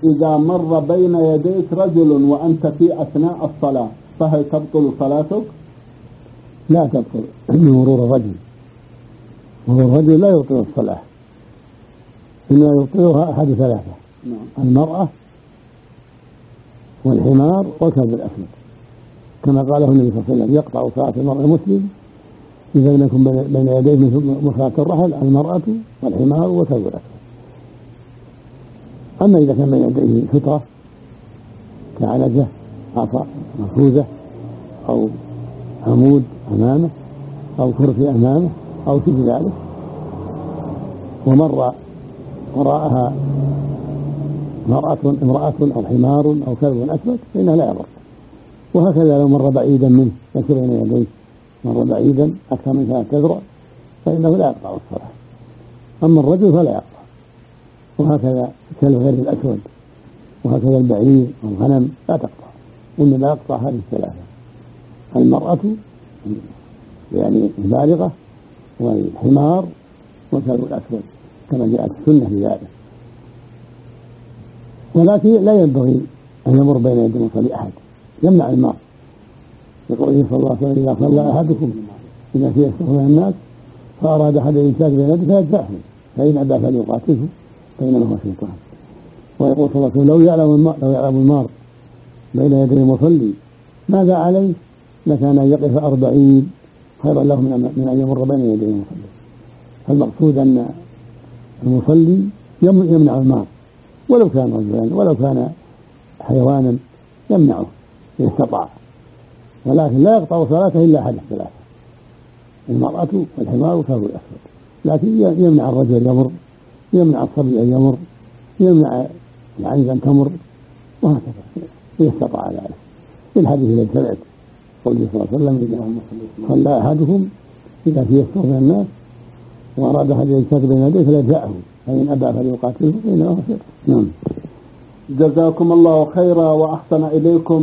إذا مر بين يديك رجل وأنت في أثناء الصلاة فهل تبطل صلاتك؟ لا تبطل مرور الرجل. مرور الرجل لا يبطل الصلاة، إنما يبطلها أحد ثلاثة: المرأة والحمار والكلب الأسود، كما قاله النبي صلى الله عليه وسلم: يقطع صلاة المرء المسلم إذا لم يكن بين يديه من صلاة الرحل المرأة والحمار والكلب الأسود. أما إذا كان بين يديه سترة كعنزة، عصا مفروزة، أو عمود أمامه، أو كرسي أمامه، أو شبه ذلك، ومر وراءها امرأة أو حمار أو كلب أسود فإنه لا يضر. وهكذا لو مر بعيدا منه ليس بين يديه، مر بعيدا أكثر من 3 أذرع فإنه لا يقطع الصلاة. أما الرجل فلا يقطع. وهكذا الكلب غير الأسود، وهكذا البعير والغنم لا تقطع، إنما يقطع هذه الثلاثة: المرأة يعني البالغة، والحمار، والكلب الأسود، كما جاءت السنة في ذلك. ولكن لا ينبغي أن يمر بين يدي المصلي أحد، يمنع المار. يقول صلى الله عليه وسلم: إذا صلى أحدكم إذا في يستخدم الناس فأراد أحد الإنسان بين يديه فيدفعه، فإن أبى فليقاتله فإنما هو شيطان. ويقول صلى الله عليه وسلم: لو يعلم المار بين يدي المصلي ماذا عليه لكان أن يقف 40 خيرا له من أن يمر بين يدي المصلي. فالمقصود أن المصلي يمنع المار، ولو كان رجلا ولو كان حيوانا يمنعه إن استطاع، ولكن لا يقطع صلاته إلا أحد الثلاثة: المرأة والحمار والكلب الأسود. لكن يمنع الرجل يمر، يمنع الصبي أن يمر، يمنع العنز أن تمر، وهكذا إن استطاع ذلك. في الحديث الذي سمعت قوله صلى الله عليه وسلم: إذا صلى أحدكم إذا في يستوفي الناس وأراد أحد يجتاز بين يديه فليدفعه، فإن أبى فليقاتله فإنه هو شيطان. جزاكم الله خيرا وأحسن إليكم.